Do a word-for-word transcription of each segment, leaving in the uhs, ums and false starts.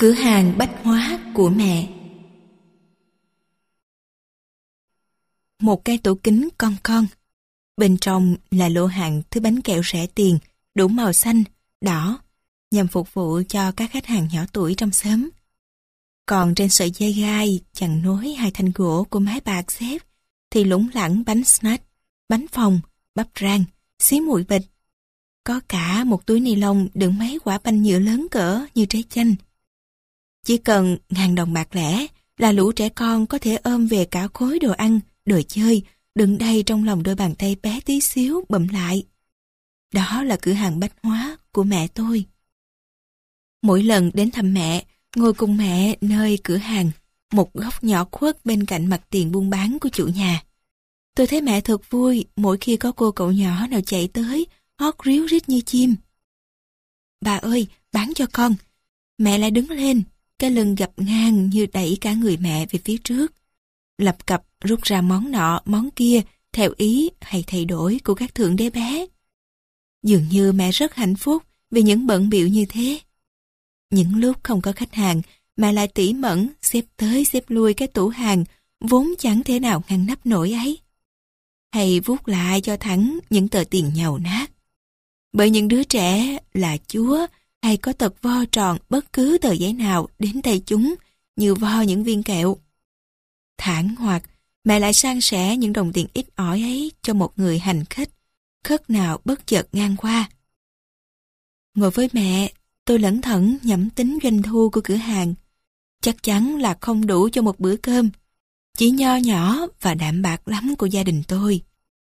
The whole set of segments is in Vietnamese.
Cửa hàng bách hóa của mẹ. Một cái tủ kính con con. Bên trong là lô hàng thứ bánh kẹo rẻ tiền, đủ màu xanh, đỏ, nhằm phục vụ cho các khách hàng nhỏ tuổi trong xóm. Còn trên sợi dây gai chằng nối hai thanh gỗ của mái bạc xếp thì lủng lẳng bánh snack, bánh phồng, bắp rang, xí muội bịch. Có cả một túi ni lông đựng mấy quả banh nhựa lớn cỡ như trái chanh. Chỉ cần ngàn đồng bạc lẻ là lũ trẻ con có thể ôm về cả khối đồ ăn, đồ chơi, đựng đầy trong lòng đôi bàn tay bé tí xíu bụm lại. Đó là cửa hàng bách hóa của mẹ tôi. Mỗi lần đến thăm mẹ, ngồi cùng mẹ nơi cửa hàng, một góc nhỏ khuất bên cạnh mặt tiền buôn bán của chủ nhà. Tôi thấy mẹ thật vui mỗi khi có cô cậu nhỏ nào chạy tới, hót ríu rít như chim. Bà ơi, bán cho con. Mẹ lại đứng lên, cái lưng gập ngang như đẩy cả người mẹ về phía trước. Lập cập rút ra món nọ, món kia, theo ý hay thay đổi của các thượng đế bé. Dường như mẹ rất hạnh phúc vì những bận bịu như thế. Những lúc không có khách hàng, mẹ lại tỉ mẩn xếp tới xếp lui cái tủ hàng vốn chẳng thể nào ngăn nắp nổi ấy. Hay vuốt lại cho thẳng những tờ tiền nhàu nát. Bởi những đứa trẻ là chúa hay có tật vo tròn bất cứ tờ giấy nào đến tay chúng như vo những viên kẹo. Thản hoặc mẹ lại san sẻ những đồng tiền ít ỏi ấy cho một người hành khách khất nào bất chợt ngang qua. Ngồi với mẹ, tôi lẩn thẩn nhẩm tính doanh thu của cửa hàng. Chắc chắn là không đủ cho một bữa cơm, chỉ nho nhỏ và đạm bạc lắm của gia đình tôi.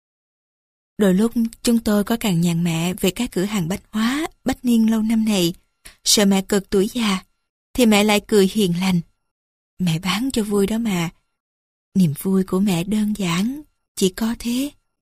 Đôi lúc chúng tôi có cằn nhằn mẹ về các cửa hàng bách hóa, bách niên lâu năm này, sợ mẹ cực tuổi già, thì mẹ lại cười hiền lành. Mẹ bán cho vui đó mà. Niềm vui của mẹ đơn giản, chỉ có thế.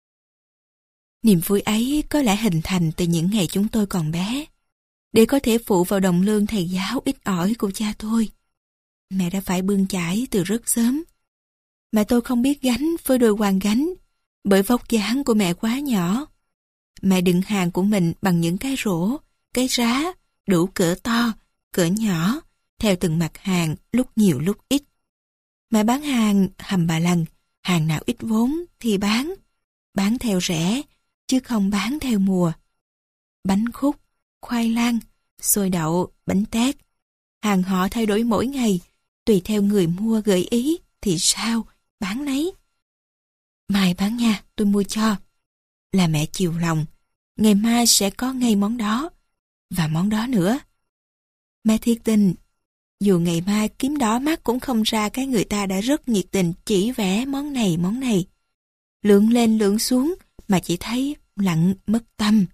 Niềm vui ấy có lẽ hình thành từ những ngày chúng tôi còn bé. Để có thể phụ vào đồng lương thầy giáo ít ỏi của cha tôi, mẹ đã phải bươn chải từ rất sớm. Mẹ tôi không biết gánh với đôi quan gánh, bởi vóc dáng của mẹ quá nhỏ. Mẹ đựng hàng của mình bằng những cái rổ, cái rá, đủ cỡ to, cỡ nhỏ, theo từng mặt hàng, lúc nhiều lúc ít. Mẹ bán hàng hầm bà lần, hàng nào ít vốn thì bán, bán theo rẻ, chứ không bán theo mùa. Bánh khúc, khoai lang, xôi đậu, bánh tét. Hàng họ thay đổi mỗi ngày, tùy theo người mua gợi ý thì sao, bán lấy. Mai bán nha, tôi mua cho. Là mẹ chiều lòng, ngày mai sẽ có ngay món đó, và món đó nữa. Mẹ thiệt tình, dù ngày mai kiếm đỏ mắt cũng không ra cái người ta đã rất nhiệt tình chỉ vẽ món này món này. Lượn lên lượn xuống mà chỉ thấy lặng mất tâm.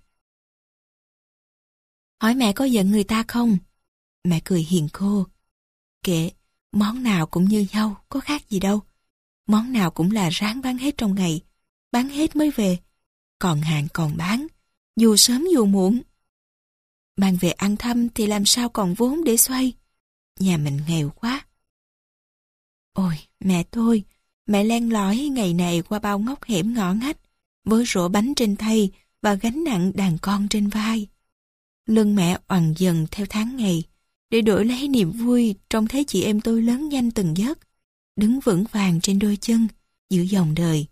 Hỏi mẹ có giận người ta không? Mẹ cười hiền khô. Kệ, món nào cũng như nhau, có khác gì đâu. Món nào cũng là ráng bán hết trong ngày, bán hết mới về. Còn hàng còn bán, dù sớm dù muộn. Mang về ăn thăm thì làm sao còn vốn để xoay. Nhà mình nghèo quá. Ôi, mẹ tôi, mẹ len lỏi ngày này qua bao ngóc hẻm ngõ ngách, với rổ bánh trên tay và gánh nặng đàn con trên vai. Lưng mẹ oằn dần theo tháng ngày, để đổi lấy niềm vui trong thấy chị em tôi lớn nhanh từng giấc, đứng vững vàng trên đôi chân, giữa dòng đời.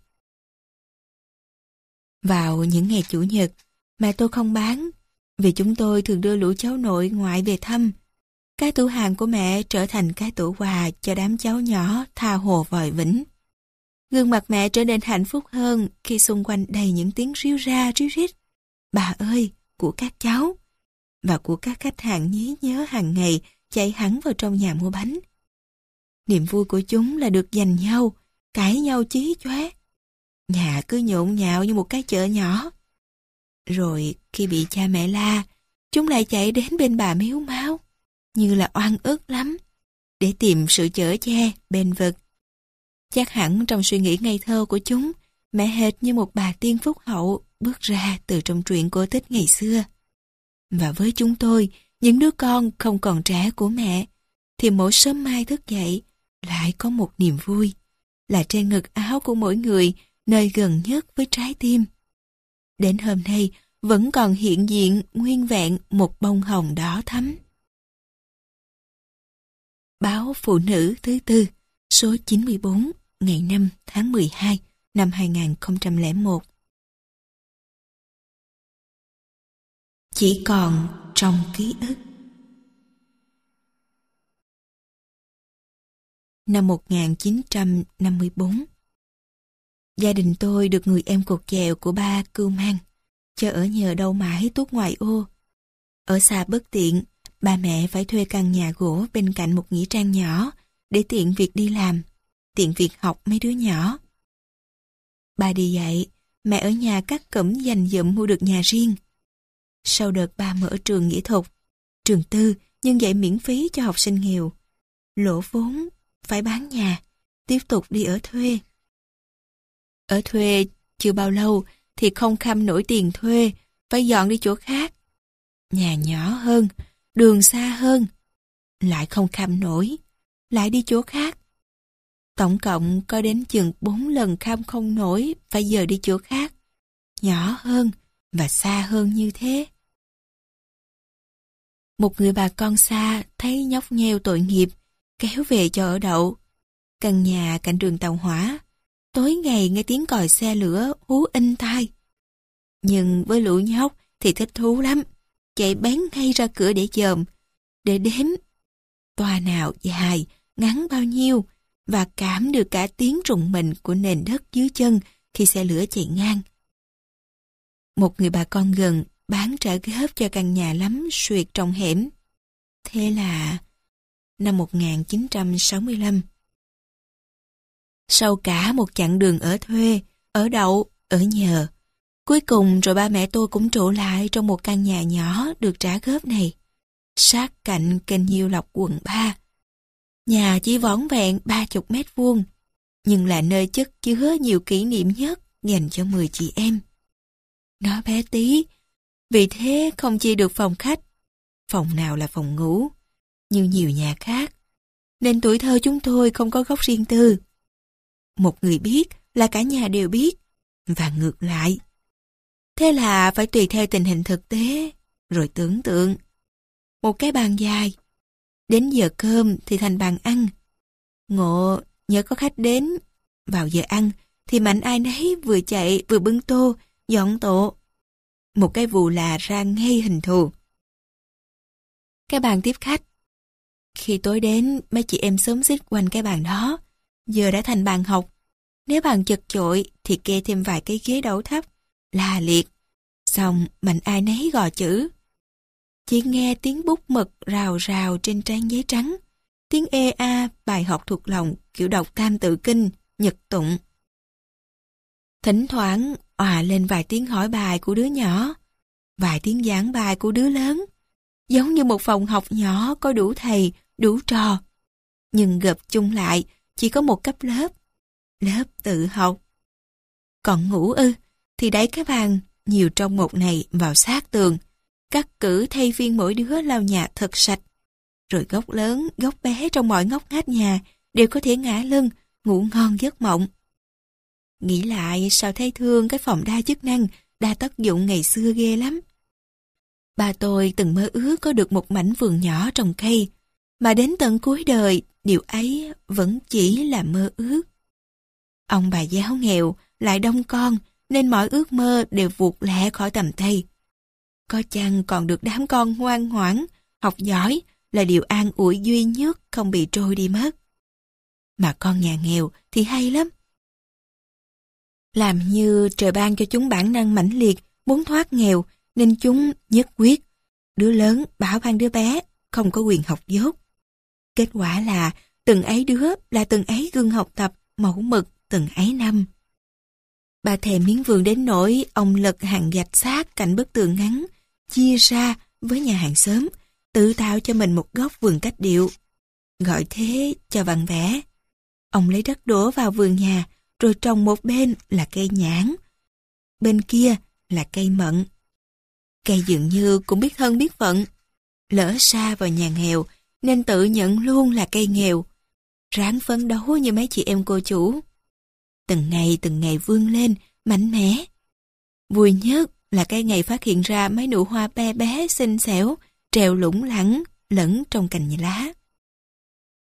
Vào những ngày chủ nhật, mẹ tôi không bán, vì chúng tôi thường đưa lũ cháu nội ngoại về thăm. Cái tủ hàng của mẹ trở thành cái tủ quà cho đám cháu nhỏ tha hồ vòi vĩnh. Gương mặt mẹ trở nên hạnh phúc hơn khi xung quanh đầy những tiếng ríu ra ríu rít. Bà ơi, của các cháu, và của các khách hàng nhí nhớ hàng ngày chạy hẳn vào trong nhà mua bánh. Niềm vui của chúng là được giành nhau, cãi nhau chí chóe. Nhà cứ nhộn nhạo như một cái chợ nhỏ. Rồi khi bị cha mẹ la, chúng lại chạy đến bên bà miếu máu, như là oan ức lắm, để tìm sự chở che, bền vực. Chắc hẳn trong suy nghĩ ngây thơ của chúng, mẹ hệt như một bà tiên phúc hậu bước ra từ trong truyện cổ tích ngày xưa. Và với chúng tôi, những đứa con không còn trẻ của mẹ, thì mỗi sớm mai thức dậy lại có một niềm vui, là trên ngực áo của mỗi người, nơi gần nhất với trái tim. Đến hôm nay vẫn còn hiện diện nguyên vẹn một bông hồng đỏ thắm. Báo Phụ Nữ thứ tư, số chín mươi bốn, ngày năm tháng mười hai năm hai nghìn không trăm lẻ một. Chỉ còn trong ký ức. Năm một nghìn chín trăm năm mươi bốn, gia đình tôi được người em cột chèo của ba cưu mang, cho ở nhờ đâu mãi tuốt ngoại ô. Ở xa bất tiện, ba mẹ phải thuê căn nhà gỗ bên cạnh một nghĩa trang nhỏ để tiện việc đi làm, tiện việc học mấy đứa nhỏ. Ba đi dạy, mẹ ở nhà cắt cẩm dành dụm mua được nhà riêng. Sau đợt ba mở trường nghĩa thuật, trường tư nhưng dạy miễn phí cho học sinh nghèo, lỗ vốn, phải bán nhà, tiếp tục đi ở thuê. Ở thuê chưa bao lâu thì không kham nổi tiền thuê, phải dọn đi chỗ khác. Nhà nhỏ hơn, đường xa hơn, lại không kham nổi, lại đi chỗ khác. Tổng cộng có đến chừng bốn lần kham không nổi, phải giờ đi chỗ khác, nhỏ hơn và xa hơn như thế. Một người bà con xa thấy nhóc nheo tội nghiệp, kéo về cho ở đậu. Căn nhà cạnh đường tàu hỏa, tối ngày nghe tiếng còi xe lửa hú inh tai. Nhưng với lũ nhóc thì thích thú lắm, chạy bén ngay ra cửa để dòm, để đếm toa nào dài, ngắn bao nhiêu, và cảm được cả tiếng rùng mình của nền đất dưới chân khi xe lửa chạy ngang. Một người bà con gần bán trả góp cho căn nhà lắm suyệt trong hẻm. Thế là năm một nghìn chín trăm sáu mươi lăm. Sau cả một chặng đường ở thuê, ở đậu, ở nhờ, cuối cùng rồi ba mẹ tôi cũng trụ lại trong một căn nhà nhỏ được trả góp này, sát cạnh kênh Nhiêu Lộc quận ba. Nhà chỉ vỏn vẹn ba chục mét vuông, nhưng là nơi chất chứa nhiều kỷ niệm nhất dành cho mười chị em. Nó bé tí, vì thế không chia được phòng khách, phòng nào là phòng ngủ, như nhiều nhà khác, nên tuổi thơ chúng tôi không có góc riêng tư. Một người biết là cả nhà đều biết, và ngược lại. Thế là phải tùy theo tình hình thực tế, rồi tưởng tượng. Một cái bàn dài, đến giờ cơm thì thành bàn ăn. Ngộ nhớ có khách đến, vào giờ ăn thì mạnh ai nấy vừa chạy vừa bưng tô, dọn tổ. Một cái vù là ra ngay hình thù. Cái bàn tiếp khách. Khi tối đến, mấy chị em xúm xít quanh cái bàn đó, giờ đã thành bàn học. Nếu bàn chật chội thì kê thêm vài cái ghế đẩu thấp, la liệt. Xong mạnh ai nấy gò chữ. Chỉ nghe tiếng bút mực rào rào trên trang giấy trắng, tiếng ê a bài học thuộc lòng kiểu đọc tam tự kinh, nhật tụng. Thỉnh thoảng òa lên vài tiếng hỏi bài của đứa nhỏ, vài tiếng giảng bài của đứa lớn, giống như một phòng học nhỏ có đủ thầy, đủ trò. Nhưng gộp chung lại chỉ có một cấp lớp, lớp tự học. Còn ngủ ư, thì đẩy cái bàn nhiều trong một này vào sát tường, cắt cử thay phiên mỗi đứa lau nhà thật sạch. Rồi góc lớn, góc bé trong mọi ngóc ngách nhà đều có thể ngả lưng, ngủ ngon giấc mộng. Nghĩ lại sao thấy thương cái phòng đa chức năng, đa tác dụng ngày xưa ghê lắm. Ba tôi từng mơ ước có được một mảnh vườn nhỏ trồng cây, mà đến tận cuối đời điều ấy vẫn chỉ là mơ ước. Ông bà giáo nghèo, lại đông con, nên mọi ước mơ đều vụt lẹ khỏi tầm tay. Có chăng còn được đám con ngoan ngoãn, học giỏi là điều an ủi duy nhất không bị trôi đi mất. Mà con nhà nghèo thì hay lắm. Làm như trời ban cho chúng bản năng mãnh liệt, muốn thoát nghèo, nên chúng nhất quyết. Đứa lớn bảo ban đứa bé không có quyền học dốt. Kết quả là từng ấy đứa là từng ấy gương học tập, mẫu mực từng ấy năm. Bà thèm miếng vườn đến nỗi ông lật hàng gạch sát cạnh bức tường ngắn, chia ra với nhà hàng xóm, tự tạo cho mình một góc vườn cách điệu. Gọi thế cho vặn vẽ. Ông lấy đất đổ vào vườn nhà, rồi trồng một bên là cây nhãn, bên kia là cây mận. Cây dường như cũng biết thân biết phận, lỡ xa vào nhà nghèo nên tự nhận luôn là cây nghèo, ráng phấn đấu như mấy chị em cô chủ. Từng ngày từng ngày vươn lên, mạnh mẽ. Vui nhất là cái ngày phát hiện ra mấy nụ hoa bé bé xinh xẻo, trèo lủng lẳng, lẫn trong cành lá.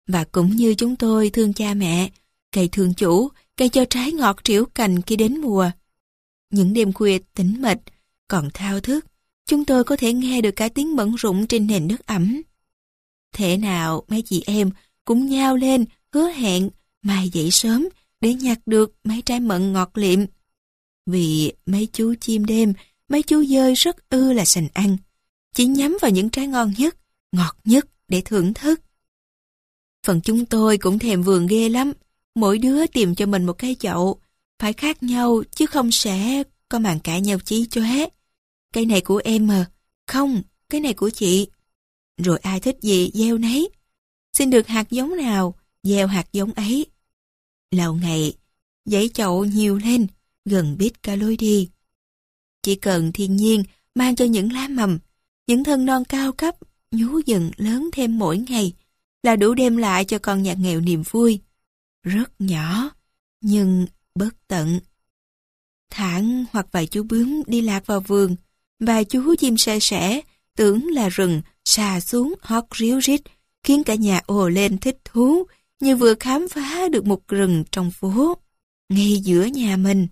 Và cũng như chúng tôi thương cha mẹ, cây thương chủ, cây cho trái ngọt trĩu cành khi đến mùa. Những đêm khuya tĩnh mịch, còn thao thức, chúng tôi có thể nghe được cả tiếng bận rộn trên nền nước ẩm. Thế nào mấy chị em cũng nhao lên hứa hẹn mai dậy sớm để nhặt được mấy trái mận ngọt liệm. Vì mấy chú chim đêm, mấy chú dơi rất ư là sành ăn, chỉ nhắm vào những trái ngon nhất, ngọt nhất để thưởng thức. Phần chúng tôi cũng thèm vườn ghê lắm, mỗi đứa tìm cho mình một cái chậu, phải khác nhau chứ không sẽ có màn cãi nhau chí chóe. Cái này của em mà, không, cái này của chị. Rồi ai thích gì gieo nấy. Xin được hạt giống nào, gieo hạt giống ấy. Lâu ngày, dãy chậu nhiều lên, gần biết cả lối đi. Chỉ cần thiên nhiên mang cho những lá mầm, những thân non cao cấp, nhú dần lớn thêm mỗi ngày, là đủ đem lại cho con nhà nghèo niềm vui. Rất nhỏ, nhưng bất tận. Thẳng hoặc vài chú bướm đi lạc vào vườn, vài chú chim sẻ sẻ, tưởng là rừng, xà xuống hót ríu rít, khiến cả nhà ồ lên thích thú, như vừa khám phá được một rừng trong phố, ngay giữa nhà mình.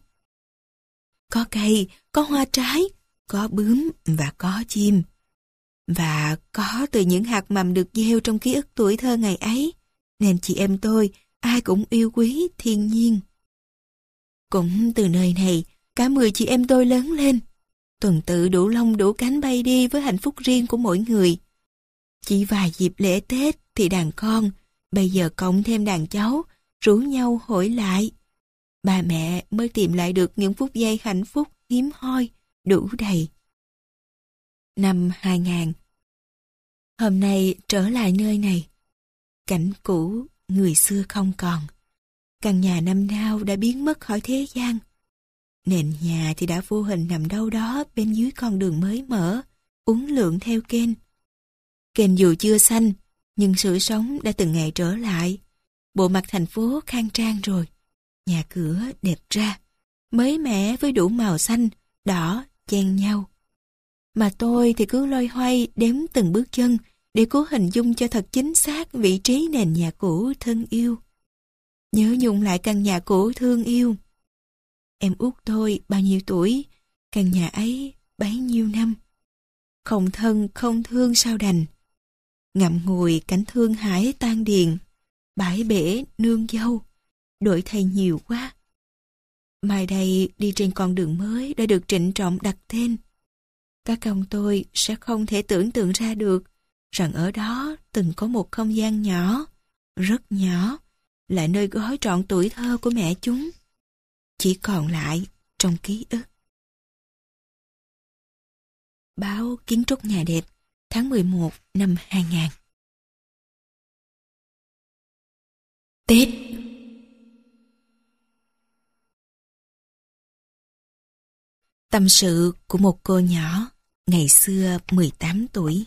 Có cây, có hoa trái, có bướm và có chim. Và có từ những hạt mầm được gieo trong ký ức tuổi thơ ngày ấy, nên chị em tôi ai cũng yêu quý thiên nhiên. Cũng từ nơi này, cả mười chị em tôi lớn lên, tuần tự đủ lông đủ cánh bay đi với hạnh phúc riêng của mỗi người. Chỉ vài dịp lễ Tết thì đàn con, bây giờ cộng thêm đàn cháu, rủ nhau hội lại. Ba mẹ mới tìm lại được những phút giây hạnh phúc hiếm hoi, đủ đầy. Năm hai nghìn. Hôm nay trở lại nơi này. Cảnh cũ, người xưa không còn. Căn nhà năm nào đã biến mất khỏi thế gian. Nền nhà thì đã vô hình nằm đâu đó bên dưới con đường mới mở, uốn lượn theo kênh. Kênh dù chưa xanh, nhưng sự sống đã từng ngày trở lại. Bộ mặt thành phố khang trang rồi. Nhà cửa đẹp ra, mới mẻ với đủ màu xanh, đỏ, chen nhau. Mà tôi thì cứ loay hoay đếm từng bước chân để cố hình dung cho thật chính xác vị trí nền nhà cũ thân yêu. Nhớ nhung lại căn nhà cũ thương yêu. Em út tôi bao nhiêu tuổi, căn nhà ấy bấy nhiêu năm. Không thân không thương sao đành. Ngậm ngùi cảnh thương hải tan điền, bãi bể nương dâu, đổi thay nhiều quá. Mai đây đi trên con đường mới đã được trịnh trọng đặt tên. Các con tôi sẽ không thể tưởng tượng ra được rằng ở đó từng có một không gian nhỏ, rất nhỏ, là nơi gói trọn tuổi thơ của mẹ chúng. Chỉ còn lại trong ký ức. Báo Kiến trúc nhà đẹp, tháng mười một năm hai nghìn. Tết. Tâm sự của một cô nhỏ, ngày xưa mười tám tuổi.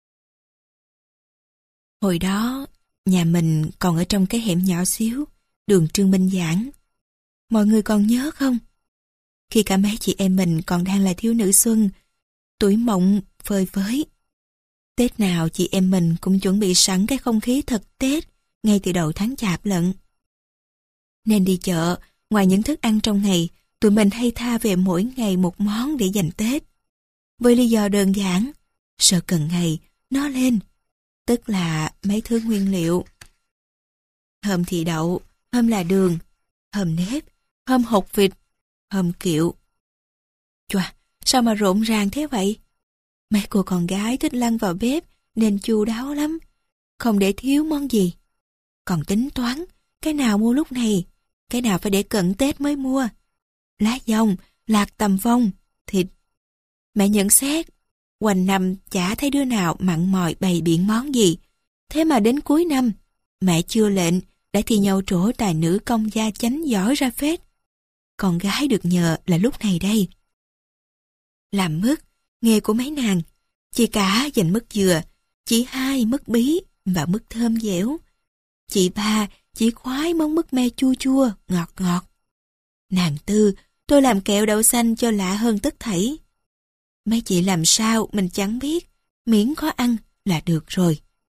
Hồi đó, nhà mình còn ở trong cái hẻm nhỏ xíu, đường Trương Minh Giảng. Mọi người còn nhớ không? Khi cả mấy chị em mình còn đang là thiếu nữ xuân, tuổi mộng phơi phới. Tết nào chị em mình cũng chuẩn bị sẵn cái không khí thật Tết ngay từ đầu tháng Chạp lận. Nên đi chợ, ngoài những thức ăn trong ngày, tụi mình hay tha về mỗi ngày một món để dành Tết. Với lý do đơn giản, sợ cần ngày nó lên, tức là mấy thứ nguyên liệu. Hôm thì đậu, hôm là đường, hôm nếp, hôm hột vịt, hôm kiệu. Chòa, sao mà rộn ràng thế vậy? Mấy cô con gái thích lăn vào bếp nên chu đáo lắm, không để thiếu món gì. Còn tính toán, cái nào mua lúc này, cái nào phải để cận Tết mới mua. Lá dong, lạc tầm vong, thịt. Mẹ nhận xét, quanh năm chả thấy đứa nào mặn mòi bày biện món gì. Thế mà đến cuối năm, mẹ chưa lệnh, đã thi nhau trổ tài nữ công gia chánh giỏi ra phết. Con gái được nhờ là lúc này đây. Làm mứt, nghề của mấy nàng. Chị cả dành mứt dừa, chị hai mứt bí và mứt thơm dẻo. Chị ba chỉ khoái món mứt me chua chua, ngọt ngọt. Nàng tư, tôi làm kẹo đậu xanh cho lạ hơn tất thảy. Mấy chị làm sao mình chẳng biết, miễn có ăn là được rồi.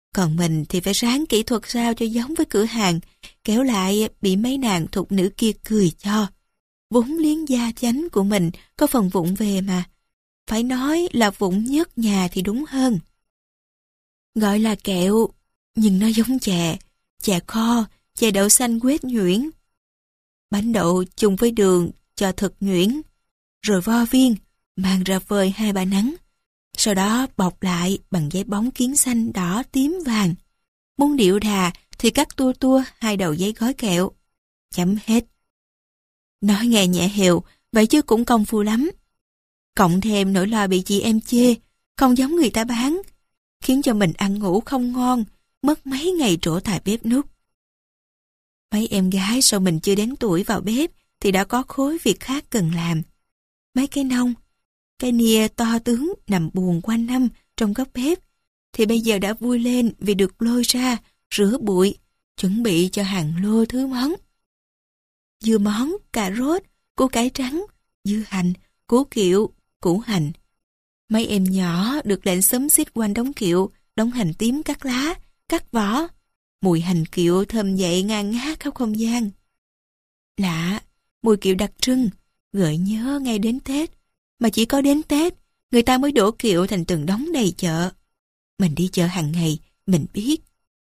Còn mình thì phải ráng kỹ thuật sao cho giống với cửa hàng, kéo lại bị mấy nàng thục nữ kia cười cho. Vốn liếng da chánh của mình có phần vụng về mà. Phải nói là vụng nhất nhà thì đúng hơn. Gọi là kẹo, nhưng nó giống chè, chè kho, chè đậu xanh quết nhuyễn. Bánh đậu chung với đường cho thật nhuyễn, rồi vo viên, mang ra phơi hai ba nắng. Sau đó bọc lại bằng giấy bóng kiến xanh đỏ tím vàng. Muốn điệu đà thì cắt tua tua hai đầu giấy gói kẹo. Chấm hết. Nói nghe nhẹ hiệu, vậy chứ cũng công phu lắm. Cộng thêm nỗi lo bị chị em chê, không giống người ta bán, khiến cho mình ăn ngủ không ngon, mất mấy ngày trổ tài bếp núc. Mấy em gái sau mình chưa đến tuổi vào bếp thì đã có khối việc khác cần làm. Mấy cái nông, cái nia to tướng nằm buồn quanh năm trong góc bếp thì bây giờ đã vui lên vì được lôi ra, rửa bụi, chuẩn bị cho hàng lô thứ món. Dưa món, cà rốt, củ cải trắng, dưa hành, củ kiệu, củ hành. Mấy em nhỏ được lệnh xúm xít quanh đống kiệu, đống hành tím cắt lá, cắt vỏ. Mùi hành kiệu thơm dậy ngang ngát khắp không gian. Lạ, mùi kiệu đặc trưng, gợi nhớ ngay đến Tết. Mà chỉ có đến Tết, người ta mới đổ kiệu thành từng đống đầy chợ. Mình đi chợ hàng ngày, mình biết.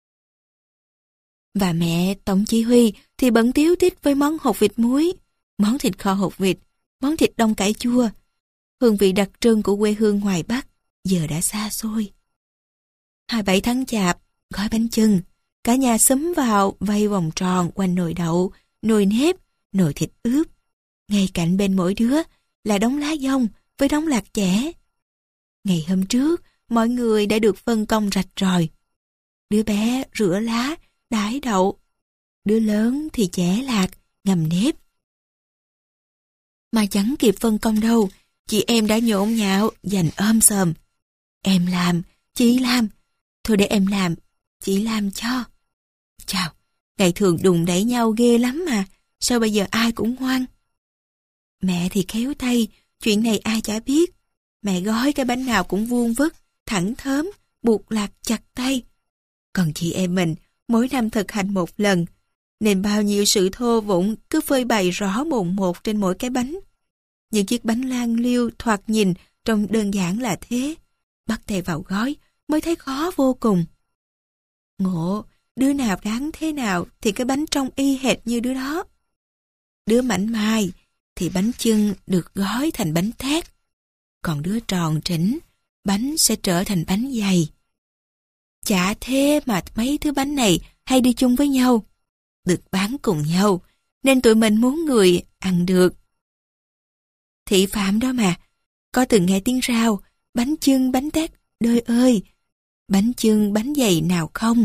Và mẹ Tổng Chỉ Huy thì bận tíu tít với món hột vịt muối, món thịt kho hột vịt, món thịt đông cải chua. Hương vị đặc trưng của quê hương ngoài Bắc giờ đã xa xôi. hai mươi bảy tháng Chạp, gói bánh chưng, cả nhà xúm vào vây vòng tròn quanh nồi đậu, nồi nếp, nồi thịt ướp. Ngay cạnh bên mỗi đứa là đống lá dong với đống lạc chẻ. Ngày hôm trước, mọi người đã được phân công rạch ròi. Đứa bé rửa lá, đãi đậu. Đứa lớn thì chẻ lạc, ngầm nếp. Mà chẳng kịp phân công đâu, chị em đã nhộn nhạo, dành ôm sòm. Em làm, chị làm. Thôi để em làm, chị làm cho. Chào, ngày thường đùng đẩy nhau ghê lắm mà, sao bây giờ ai cũng ngoan. Mẹ thì khéo tay, chuyện này ai chả biết. Mẹ gói cái bánh nào cũng vuông vức, thẳng thớm, buộc lạc chặt tay. Còn chị em mình, mỗi năm thực hành một lần, nên bao nhiêu sự thô vụng cứ phơi bày rõ mồn một trên mỗi cái bánh. Những chiếc bánh lan liêu thoạt nhìn trông đơn giản là thế, bắt tay vào gói mới thấy khó vô cùng. Ngộ, đứa nào đáng thế nào thì cái bánh trông y hệt như đứa đó. Đứa mảnh mai thì bánh chưng được gói thành bánh tét, còn đứa tròn trĩnh, bánh sẽ trở thành bánh dày. Chả thế mà mấy thứ bánh này hay đi chung với nhau, được bán cùng nhau, nên tụi mình muốn người ăn được. Thị phạm đó mà, có từng nghe tiếng rao, bánh chưng bánh tét, đơi ơi, bánh chưng bánh dày nào không?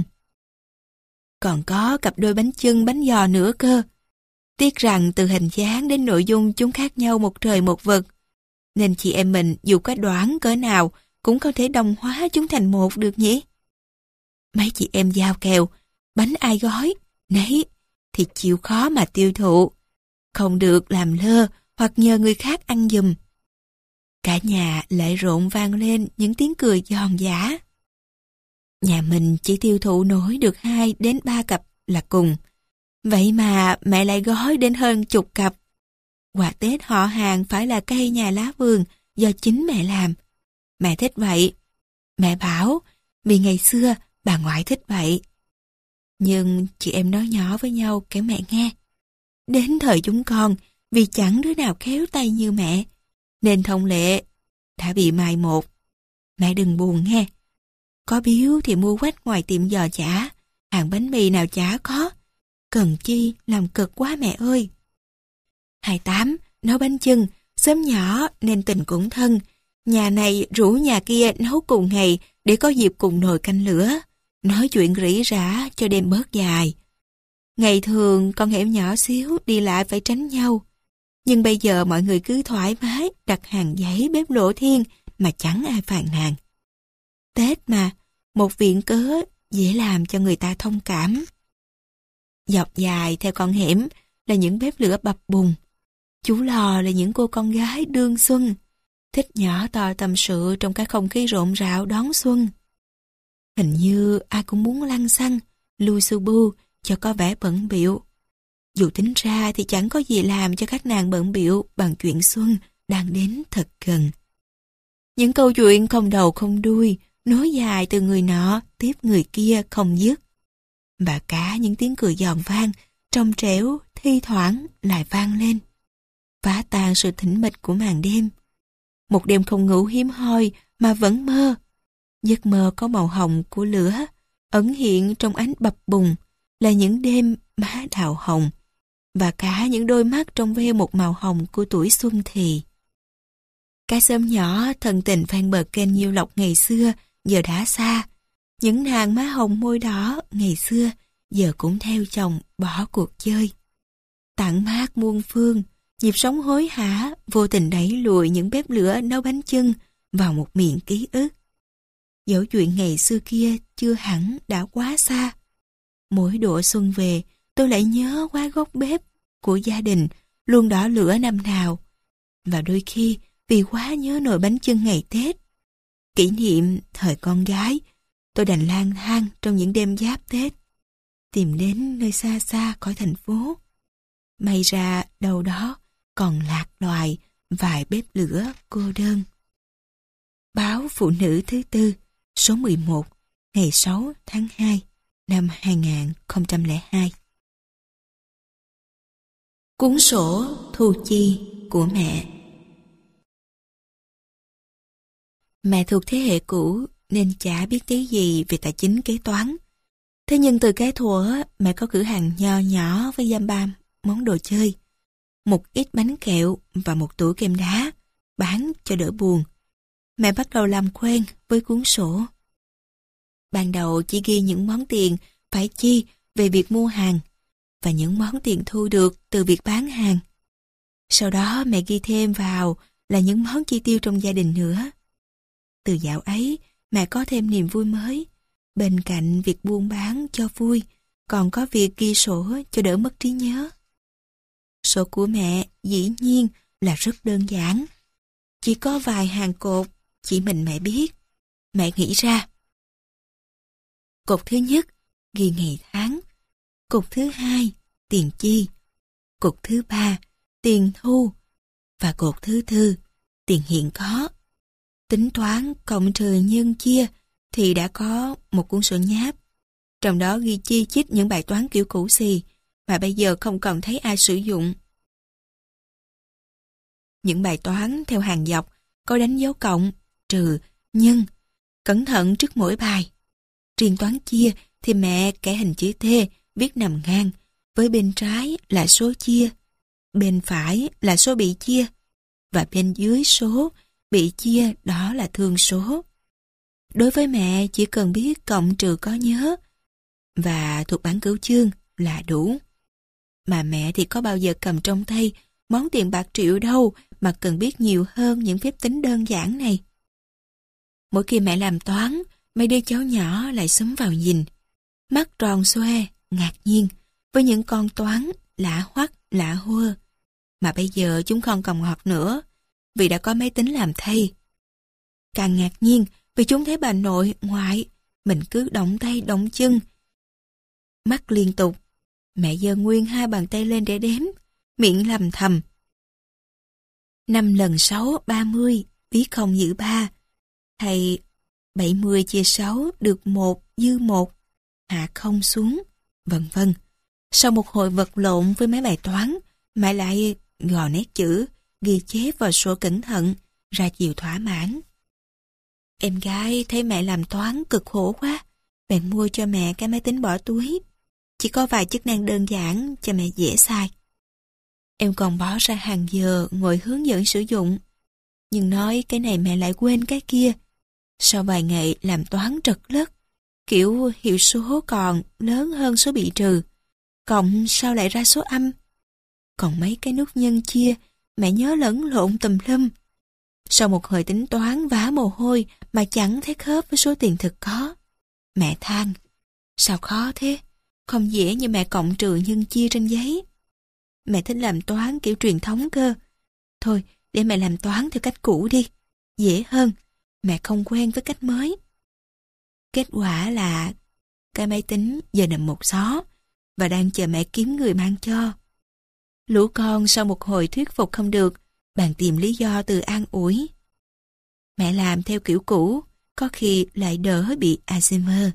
Còn có cặp đôi bánh chưng bánh giò nữa cơ. Tiếc rằng từ hình dáng đến nội dung chúng khác nhau một trời một vực, nên chị em mình dù có đoán cỡ nào cũng không thể đồng hóa chúng thành một được nhỉ. Mấy chị em giao kèo, bánh ai gói, nấy, thì chịu khó mà tiêu thụ. Không được làm lơ hoặc nhờ người khác ăn giùm. Cả nhà lại rộn vang lên những tiếng cười giòn giã. Nhà mình chỉ tiêu thụ nổi được hai đến ba cặp là cùng. Vậy mà mẹ lại gói đến hơn chục cặp. Quà Tết họ hàng phải là cây nhà lá vườn do chính mẹ làm. Mẹ thích vậy. Mẹ bảo vì ngày xưa bà ngoại thích vậy. Nhưng chị em nói nhỏ với nhau kẻo mẹ nghe. Đến thời chúng con, vì chẳng đứa nào khéo tay như mẹ, nên thông lệ đã bị mai một. Mẹ đừng buồn nghe. Có biếu thì mua quách ngoài tiệm giò chả, hàng bánh mì nào chả có. Cần chi làm cực quá mẹ ơi. Hai tám nấu bánh chưng, xóm nhỏ nên tình cũng thân. Nhà này rủ nhà kia nấu cùng ngày để có dịp cùng nồi canh lửa, nói chuyện rỉ rả cho đêm bớt dài. Ngày thường con hẻm nhỏ xíu đi lại phải tránh nhau. Nhưng bây giờ mọi người cứ thoải mái đặt hàng giấy bếp lộ thiên mà chẳng ai phàn nàn. Tết mà, một viện cớ dễ làm cho người ta thông cảm. Dọc dài theo con hẻm là những bếp lửa bập bùng. Chú lò là những cô con gái đương xuân, thích nhỏ to tâm sự trong cái không khí rộn rạo đón xuân. Hình như ai cũng muốn lăng xăng, lui su bu cho có vẻ bận bịu. Dù tính ra thì chẳng có gì làm cho các nàng bận bịu bằng chuyện xuân đang đến thật gần. Những câu chuyện không đầu không đuôi, nối dài từ người nọ tiếp người kia không dứt. Và cả những tiếng cười giòn vang, trong trẻo, thi thoảng lại vang lên, phá tan sự tĩnh mịch của màn đêm. Một đêm không ngủ hiếm hoi mà vẫn mơ. Giấc mơ có màu hồng của lửa, ẩn hiện trong ánh bập bùng là những đêm má đào hồng, và cả những đôi mắt trong veo một màu hồng của tuổi xuân thì. Cái xóm nhỏ thân tình ven bờ kênh Nhiêu Lộc ngày xưa giờ đã xa. Những nàng má hồng môi đỏ ngày xưa giờ cũng theo chồng bỏ cuộc chơi. Tản mát muôn phương, nhịp sống hối hả vô tình đẩy lùi những bếp lửa nấu bánh chưng vào một miền ký ức. Dẫu chuyện ngày xưa kia chưa hẳn đã quá xa. Mỗi độ xuân về, tôi lại nhớ qua góc bếp của gia đình luôn đỏ lửa năm nào. Và đôi khi vì quá nhớ nồi bánh chưng ngày Tết, kỷ niệm thời con gái, tôi đành lang thang trong những đêm giáp Tết, tìm đến nơi xa xa khỏi thành phố. May ra đâu đó còn lạc loài vài bếp lửa cô đơn. Báo Phụ Nữ thứ tư, số mười một, ngày sáu tháng hai năm hai nghìn không trăm lẻ hai. Cuốn sổ thu chi của mẹ. Mẹ thuộc thế hệ cũ nên chả biết tí gì về tài chính kế toán. Thế nhưng từ cái thuở mẹ có cửa hàng nho nhỏ với dăm ba món đồ chơi, một ít bánh kẹo và một tủ kem đá, bán cho đỡ buồn. Mẹ bắt đầu làm quen với cuốn sổ. Ban đầu chỉ ghi những món tiền phải chi về việc mua hàng và những món tiền thu được từ việc bán hàng. Sau đó mẹ ghi thêm vào là những món chi tiêu trong gia đình nữa. Từ dạo ấy, mẹ có thêm niềm vui mới. Bên cạnh việc buôn bán cho vui, còn có việc ghi sổ cho đỡ mất trí nhớ. Sổ của mẹ dĩ nhiên là rất đơn giản. Chỉ có vài hàng cột, chỉ mình mẹ biết. Mẹ nghĩ ra. Cột thứ nhất, ghi ngày tháng. Cột thứ hai, tiền chi. Cột thứ ba, tiền thu. Và cột thứ tư, tiền hiện có. Tính toán cộng trừ nhân chia thì đã có một cuốn sổ nháp. Trong đó ghi chi chít những bài toán kiểu cũ xì mà bây giờ không còn thấy ai sử dụng. Những bài toán theo hàng dọc có đánh dấu cộng, trừ, nhân. Cẩn thận trước mỗi bài. Riêng toán chia thì mẹ kẻ hình chữ T viết nằm ngang, với bên trái là số chia, bên phải là số bị chia, và bên dưới số bị chia đó là thương số. Đối với mẹ chỉ cần biết cộng trừ có nhớ và thuộc bảng cửu chương là đủ. Mà mẹ thì có bao giờ cầm trong tay món tiền bạc triệu đâu mà cần biết nhiều hơn những phép tính đơn giản này. Mỗi khi mẹ làm toán, mấy đứa cháu nhỏ lại xúm vào nhìn, mắt tròn xoe, ngạc nhiên với những con toán lạ hoắc, lạ hua. Mà bây giờ chúng không còn ngọt nữa, vì đã có máy tính làm thay. Càng ngạc nhiên vì chúng thấy bà nội, ngoại, mình cứ động tay động chân, mắt liên tục. Mẹ giơ nguyên hai bàn tay lên để đếm, miệng lầm thầm. Năm lần sáu, ba mươi, viết không giữ ba. Hay bảy mươi chia sáu được một dư một, hạ không xuống, vân vân. Sau một hồi vật lộn với mấy bài toán, mẹ lại gò nét chữ, ghi chép vào sổ cẩn thận, ra chiều thỏa mãn. Em gái thấy mẹ làm toán cực khổ quá, bèn mua cho mẹ cái máy tính bỏ túi. Chỉ có vài chức năng đơn giản cho mẹ dễ xài. Em còn bỏ ra hàng giờ ngồi hướng dẫn sử dụng. Nhưng nói cái này mẹ lại quên cái kia. Sau vài ngày làm toán trật lất, kiểu hiệu số còn lớn hơn số bị trừ, cộng sao lại ra số âm. Còn mấy cái nút nhân chia, mẹ nhớ lẫn lộn tùm lum. Sau một hồi tính toán vã mồ hôi mà chẳng thấy khớp với số tiền thực có. Mẹ than, sao khó thế, không dễ như mẹ cộng trừ nhân chia trên giấy. Mẹ thích làm toán kiểu truyền thống cơ. Thôi, để mẹ làm toán theo cách cũ đi, dễ hơn. Mẹ không quen với cách mới. Kết quả là cái máy tính giờ nằm một xó và đang chờ mẹ kiếm người mang cho. Lũ con sau một hồi thuyết phục không được, bạn tìm lý do từ an ủi. Mẹ làm theo kiểu cũ, có khi lại đỡ bị Alzheimer.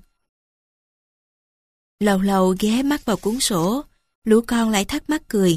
Lâu lâu ghé mắt vào cuốn sổ, lũ con lại thắc mắc cười.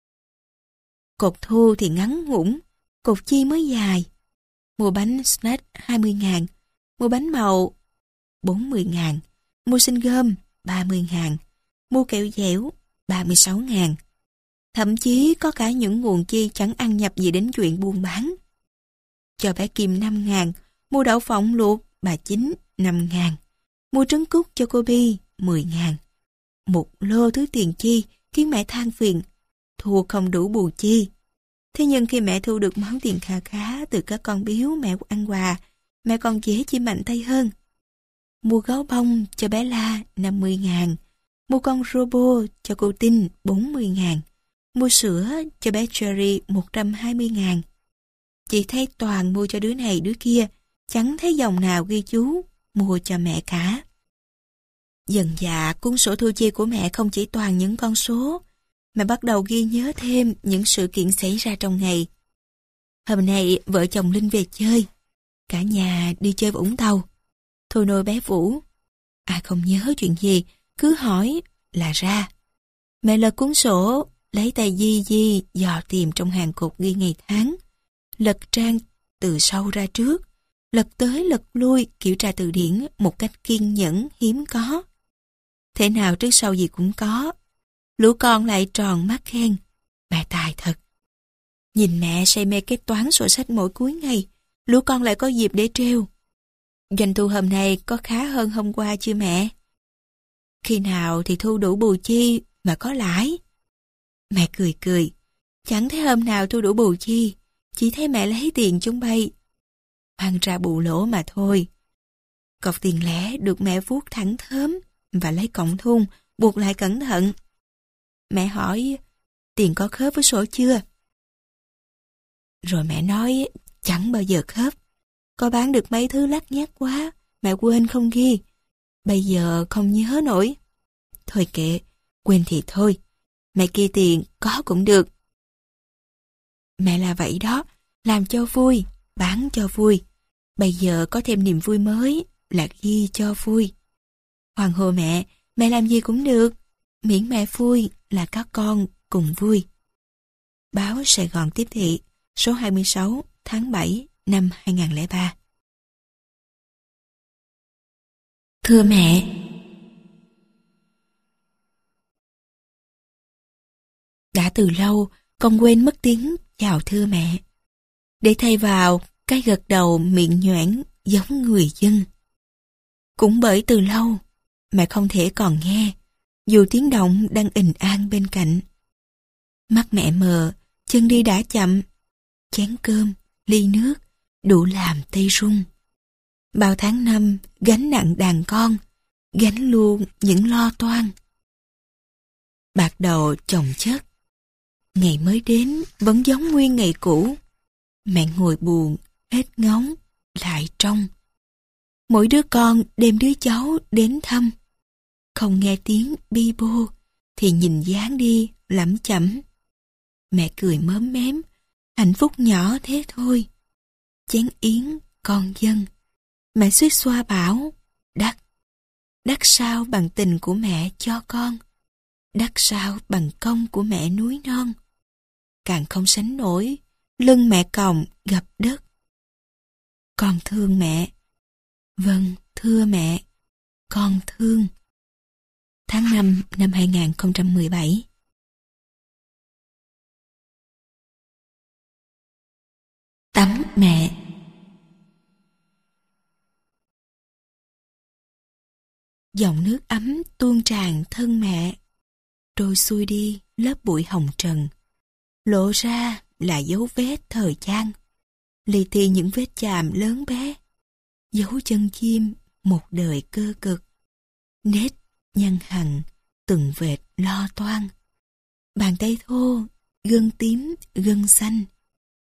Cột thu thì ngắn ngủn, cột chi mới dài. Mua bánh snack hai mươi ngàn, mua bánh màu bốn mươi ngàn, mua sinh gôm ba mươi ngàn, mua kẹo dẻo ba mươi sáu ngàn. Thậm chí có cả những nguồn chi chẳng ăn nhập gì đến chuyện buôn bán. Cho bé Kim năm ngàn, mua đậu phộng luộc bà Chính năm ngàn, mua trứng cút cho cô Bi mười ngàn. Một lô thứ tiền chi khiến mẹ than phiền, thu không đủ bù chi. Thế nhưng khi mẹ thu được món tiền kha khá từ các con biếu mẹ ăn quà, mẹ còn dễ chi mạnh tay hơn. Mua gấu bông cho bé La năm mươi ngàn, mua con robot cho cô Tinh bốn mươi ngàn, mua sữa cho bé Cherry một trăm hai mươi ngàn. Chị thấy toàn mua cho đứa này đứa kia, chẳng thấy dòng nào ghi chú mua cho mẹ cả. Dần dà cuốn sổ thu chi của mẹ không chỉ toàn những con số, mẹ bắt đầu ghi nhớ thêm những sự kiện xảy ra trong ngày. Hôm nay vợ chồng Linh về chơi, cả nhà đi chơi Vũng Tàu. Thôi nôi bé Vũ, ai không nhớ chuyện gì cứ hỏi là ra. Mẹ lật cuốn sổ, lấy tay di di dò tìm trong hàng cột ghi ngày tháng, lật trang từ sau ra trước, lật tới lật lui kiểm tra từ điển một cách kiên nhẫn hiếm có. Thế nào trước sau gì cũng có. Lũ con lại tròn mắt khen, mẹ tài thật. Nhìn mẹ say mê kế toán sổ sách mỗi cuối ngày, lũ con lại có dịp để trêu. Doanh thu hôm nay có khá hơn hôm qua chưa mẹ? Khi nào thì thu đủ bù chi mà có lãi? Mẹ cười cười, chẳng thấy hôm nào thu đủ bù chi, chỉ thấy mẹ lấy tiền chúng bay, mang ra bù lỗ mà thôi. Cọc tiền lẻ được mẹ vuốt thẳng thớm và lấy cọng thun buộc lại cẩn thận. Mẹ hỏi, tiền có khớp với sổ chưa? Rồi mẹ nói, chẳng bao giờ khớp. Có bán được mấy thứ lắt nhắt quá, mẹ quên không ghi. Bây giờ không nhớ nổi. Thôi kệ, quên thì thôi. Mẹ kia tiền có cũng được. Mẹ là vậy đó, làm cho vui, bán cho vui. Bây giờ có thêm niềm vui mới là ghi cho vui. Hoàng hô mẹ, mẹ làm gì cũng được. Miễn mẹ vui là các con cùng vui. Báo Sài Gòn Tiếp Thị, số hai mươi sáu tháng bảy năm hai nghìn không trăm lẻ ba. Thưa mẹ, đã từ lâu con quên mất tiếng chào thưa mẹ, để thay vào cái gật đầu miệng nhoẻn giống người dân. Cũng bởi từ lâu mẹ không thể còn nghe, dù tiếng động đang ình an bên cạnh. Mắt mẹ mờ, chân đi đã chậm, chén cơm, ly nước đủ làm tay run. Bao tháng năm gánh nặng đàn con, gánh luôn những lo toan. Bạc đầu chồng chất, ngày mới đến vẫn giống nguyên ngày cũ. Mẹ ngồi buồn, hết ngóng, lại trông. Mỗi đứa con đem đứa cháu đến thăm. Không nghe tiếng bi bô thì nhìn dáng đi lẩm chẩm. Mẹ cười mớm mém, hạnh phúc nhỏ thế thôi. Chén yến con dân, mẹ suýt xoa bảo, đắc. Đắc sao bằng tình của mẹ cho con, đắc sao bằng công của mẹ núi non. Càng không sánh nổi, lưng mẹ còng gập đất. Con thương mẹ. Vâng, thưa mẹ, con thương. Tháng năm năm hai nghìn không trăm mười bảy. Tắm mẹ. Dòng nước ấm tuôn tràn thân mẹ, trôi xuôi đi lớp bụi hồng trần, lộ ra là dấu vết thời gian, li ti những vết chàm lớn bé, dấu chân chim một đời cơ cực, nết nhăn hằn từng vệt lo toan. Bàn tay thô, gân tím, gân xanh,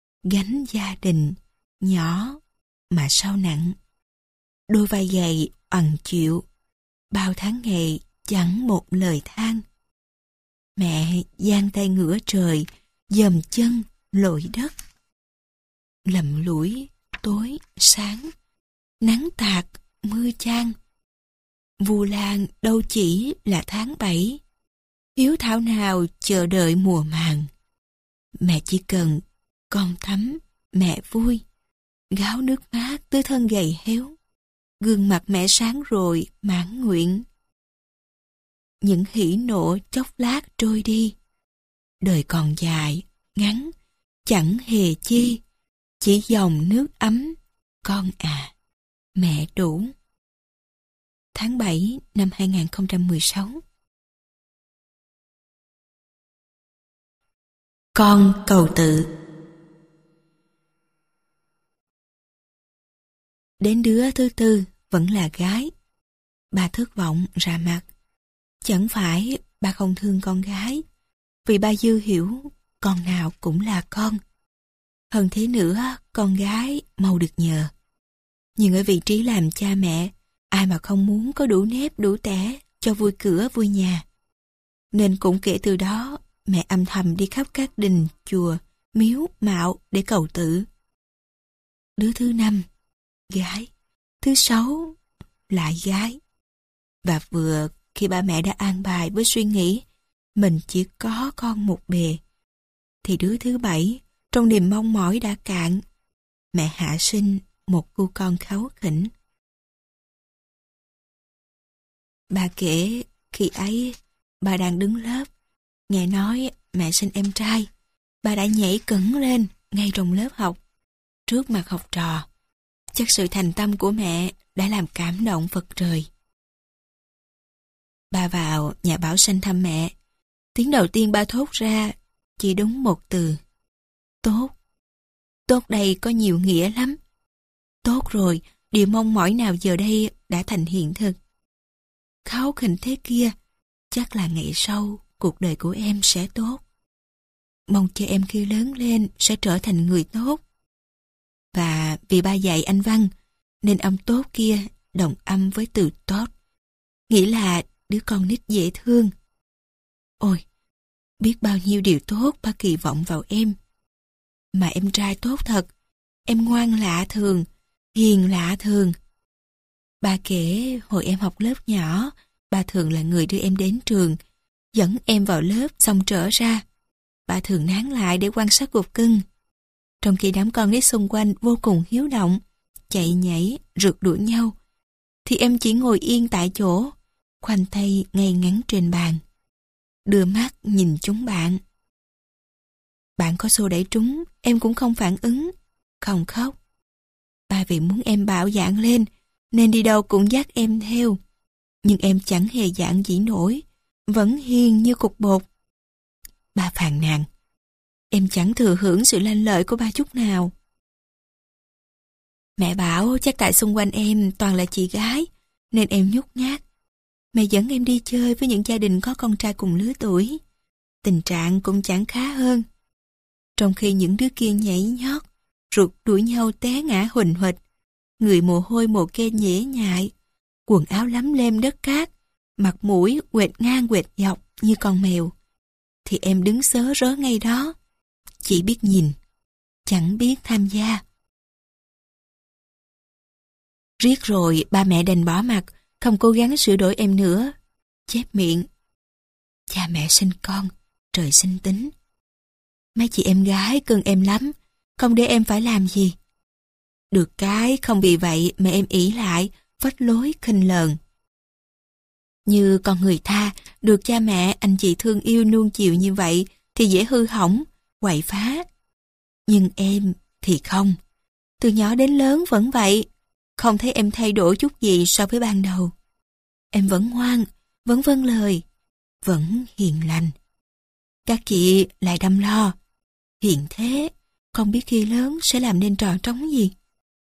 gánh gia đình nhỏ mà sao nặng. Đôi vai gầy oằn chịu, bao tháng ngày chẳng một lời than. Mẹ giang tay ngửa trời, dòm chân lội đất. Lầm lũi tối sáng, nắng tạt mưa chan. Vu Lan đâu chỉ là tháng bảy, hiếu thảo nào chờ đợi mùa màng. Mẹ chỉ cần con tắm, mẹ vui, gáo nước mát tưới thân gầy héo. Gương mặt mẹ sáng rồi mãn nguyện. Những hỉ nộ chốc lát trôi đi. Đời còn dài, ngắn, chẳng hề chi. Chỉ dòng nước ấm, con à, mẹ đủ. Tháng bảy năm hai nghìn không trăm mười sáu. Con cầu tự. Đến đứa thứ tư vẫn là gái. Bà thất vọng ra mặt. Chẳng phải bà không thương con gái, vì bà dư hiểu con nào cũng là con. Hơn thế nữa, con gái mau được nhờ. Nhưng ở vị trí làm cha mẹ, ai mà không muốn có đủ nếp đủ tẻ cho vui cửa vui nhà. Nên cũng kể từ đó, mẹ âm thầm đi khắp các đình, chùa, miếu, mạo để cầu tự. Đứa thứ năm, gái. Thứ sáu, lại gái. Và vừa khi ba mẹ đã an bài với suy nghĩ mình chỉ có con một bề, thì đứa thứ bảy, trong niềm mong mỏi đã cạn, mẹ hạ sinh một cô con kháu khỉnh. Bà kể khi ấy bà đang đứng lớp, nghe nói mẹ sinh em trai, bà đã nhảy cẫng lên ngay trong lớp học, trước mặt học trò. Chắc sự thành tâm của mẹ đã làm cảm động Phật trời. Bà vào nhà bảo sanh thăm mẹ. Tiếng đầu tiên ba thốt ra chỉ đúng một từ: tốt. Tốt đây có nhiều nghĩa lắm. Tốt rồi, điều mong mỏi nào giờ đây đã thành hiện thực. Kháu khỉnh thế kia, chắc là ngày sau cuộc đời của em sẽ tốt. Mong cho em khi lớn lên sẽ trở thành người tốt. Và vì ba dạy anh văn, nên âm tốt kia đồng âm với từ tốt, nghĩa là đứa con nít dễ thương. Ôi, biết bao nhiêu điều tốt ba kỳ vọng vào em. Mà em trai tốt thật, em ngoan lạ thường, hiền lạ thường. Ba kể hồi em học lớp nhỏ, ba thường là người đưa em đến trường, dẫn em vào lớp xong trở ra. Ba thường nán lại để quan sát cục cưng. Trong khi đám con nít xung quanh vô cùng hiếu động, chạy nhảy, rượt đuổi nhau, thì em chỉ ngồi yên tại chỗ, khoanh tay ngay ngắn trên bàn, đưa mắt nhìn chúng bạn. Bạn có xô đẩy trúng, em cũng không phản ứng, không khóc. Ba vì muốn em bạo dạn lên, nên đi đâu cũng dắt em theo. Nhưng em chẳng hề dạn dĩ nổi, vẫn hiền như cục bột. Ba phàn nàn, em chẳng thừa hưởng sự lanh lợi của ba chút nào. Mẹ bảo chắc tại xung quanh em toàn là chị gái, nên em nhút nhát. Mẹ dẫn em đi chơi với những gia đình có con trai cùng lứa tuổi. Tình trạng cũng chẳng khá hơn. Trong khi những đứa kia nhảy nhót, rượt đuổi nhau té ngã huỳnh huỵch, người mồ hôi mồ kê nhễ nhại, quần áo lấm lem đất cát, mặt mũi quệt ngang quệt dọc như con mèo, thì em đứng sớ rớ ngay đó, chỉ biết nhìn, chẳng biết tham gia. Riết rồi ba mẹ đành bỏ mặc, không cố gắng sửa đổi em nữa, chép miệng: cha mẹ sinh con, trời sinh tính. Mấy chị em gái cưng em lắm, không để em phải làm gì. Được cái không vì vậy mà em ỷ lại, phách lối khinh lờn. Như con người ta, được cha mẹ anh chị thương yêu nuông chiều như vậy thì dễ hư hỏng, quậy phá. Nhưng em thì không. Từ nhỏ đến lớn vẫn vậy, không thấy em thay đổi chút gì so với ban đầu. Em vẫn ngoan, vẫn vâng lời, vẫn hiền lành. Các chị lại đâm lo, hiền thế, không biết khi lớn sẽ làm nên trò trống gì.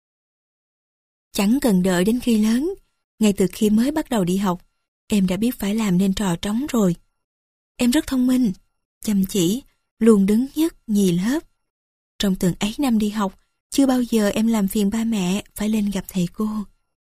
Chẳng cần đợi đến khi lớn, ngay từ khi mới bắt đầu đi học, em đã biết phải làm nên trò trống rồi. Em rất thông minh, chăm chỉ, luôn đứng nhất nhì lớp. Trong từng ấy năm đi học, chưa bao giờ em làm phiền ba mẹ phải lên gặp thầy cô.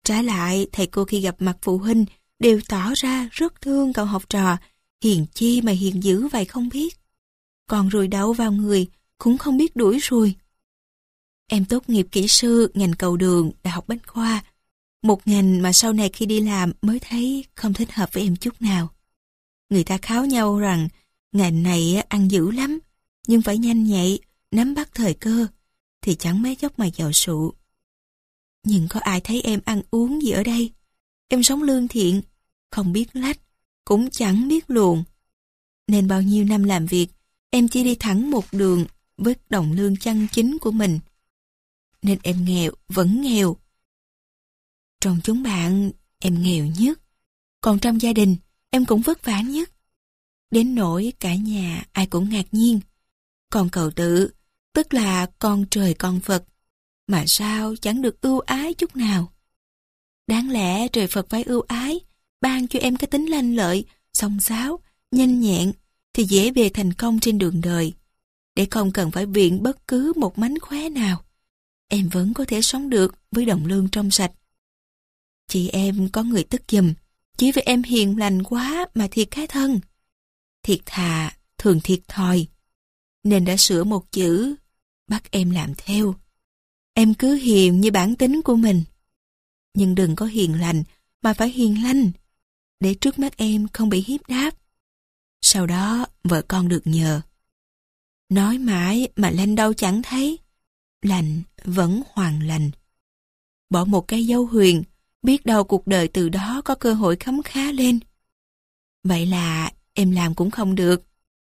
Trái lại, thầy cô khi gặp mặt phụ huynh đều tỏ ra rất thương cậu học trò, hiền chi mà hiền dữ vậy không biết. Còn ruồi đậu vào người cũng không biết đuổi ruồi. Em tốt nghiệp kỹ sư ngành cầu đường Đại học Bách Khoa, một ngành mà sau này khi đi làm mới thấy không thích hợp với em chút nào. Người ta kháo nhau rằng ngành này ăn dữ lắm, nhưng phải nhanh nhạy, nắm bắt thời cơ, thì chẳng mấy chốc mà giàu sụ. Nhưng có ai thấy em ăn uống gì ở đây? Em sống lương thiện, không biết lách, cũng chẳng biết luồn. Nên bao nhiêu năm làm việc, em chỉ đi thẳng một đường với đồng lương chân chính của mình. Nên em nghèo, vẫn nghèo. Trong chúng bạn, em nghèo nhất. Còn trong gia đình, em cũng vất vả nhất. Đến nỗi cả nhà ai cũng ngạc nhiên. Còn cậu Tự, tức là con trời con Phật, mà sao chẳng được ưu ái chút nào. Đáng lẽ trời Phật phải ưu ái, ban cho em cái tính lanh lợi, xông xáo, nhanh nhẹn, thì dễ bề thành công trên đường đời. Để không cần phải viện bất cứ một mánh khóe nào, em vẫn có thể sống được với đồng lương trong sạch. Chị em có người tức giùm, chỉ vì em hiền lành quá mà thiệt cái thân. Thiệt thà, thường thiệt thòi. Nên đã sửa một chữ, bắt em làm theo. Em cứ hiền như bản tính của mình. Nhưng đừng có hiền lành, mà phải hiền lanh, để trước mắt em không bị hiếp đáp. Sau đó vợ con được nhờ. Nói mãi mà lanh đâu chẳng thấy. Lành vẫn hoàn lành. Bỏ một cái dấu huyền, biết đâu cuộc đời từ đó có cơ hội khấm khá lên. Vậy là em làm cũng không được.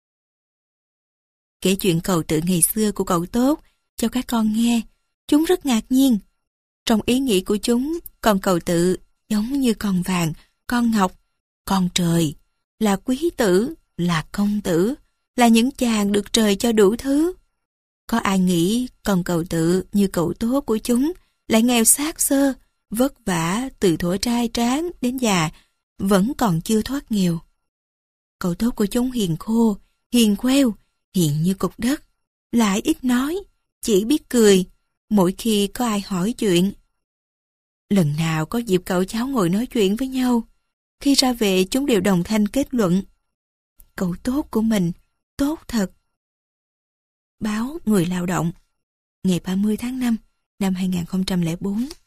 Kể chuyện Cầu Tự ngày xưa của cậu Tốt cho các con nghe, chúng rất ngạc nhiên. Trong ý nghĩ của chúng, con Cầu Tự giống như con vàng, con ngọc, con trời, là quý tử, là công tử, là những chàng được trời cho đủ thứ. Có ai nghĩ con Cầu Tự như cậu Tốt của chúng lại nghèo xác xơ, vất vả từ thuở trai tráng đến già, vẫn còn chưa thoát nghèo. Cậu Tốt của chúng hiền khô, hiền queo, hiền như cục đất, lại ít nói, chỉ biết cười mỗi khi có ai hỏi chuyện. Lần nào có dịp cậu cháu ngồi nói chuyện với nhau, khi ra về chúng đều đồng thanh kết luận: cậu Tốt của mình tốt thật. Báo Người Lao Động, ngày ba mươi tháng năm năm hai nghìn không trăm lẻ bốn.